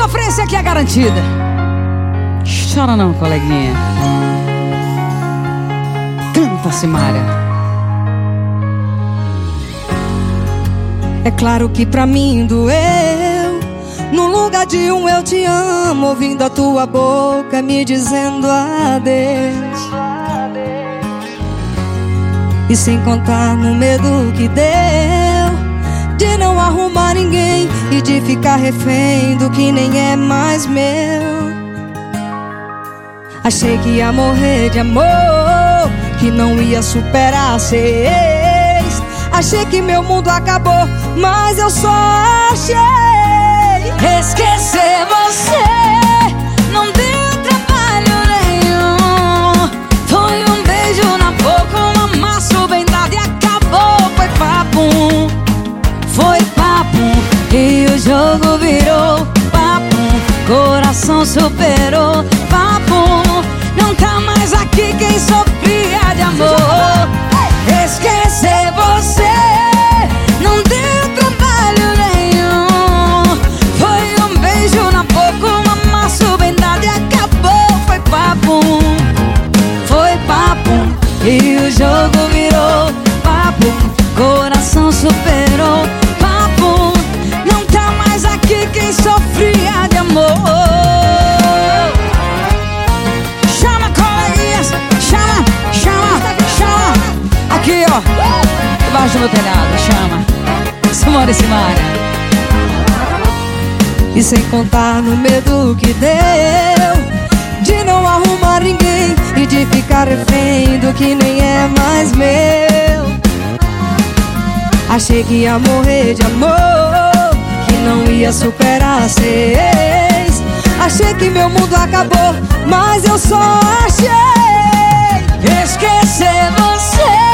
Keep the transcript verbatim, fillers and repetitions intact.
sofrência aqui é garantida. Chora não, coleguinha. Canta, Simária. É claro que pra mim doeu, no lugar de um eu te amo, ouvindo a tua boca me dizendo adeus. E sem contar no medo que deu de não arrumar ninguém e de ficar refém do que nem é mais meu. Achei que ia morrer de amor, que não ia superar ser ex. Achei que meu mundo acabou, mas eu só achei esquecer você. Não deu trabalho nenhum. Foi um beijo na boca, um amasso bem dado e acabou. Foi papum, foi papum, e o jogo virou papum. Coração superou papum. Não tá mais aqui quem sofria de amor. Esquecer você não deu trabalho nenhum. Foi um beijo na boca, um amasso bem dado e acabou. Foi papum, foi papum, e o jogo virou papum. Coração superou papum. Não tá mais aqui quem sofria de amor. Chama, coleguinhas, chama, chama, chama. Aqui, ó, debaixo do meu telhado, chama Simone e Simária. E sem contar no medo que deu de não arrumar ninguém e de ficar refém do que nem é mais meu. Achei que ia morrer de amor, que não ia superar ser ex. Achei que meu mundo acabou, mas eu só achei esquecer você.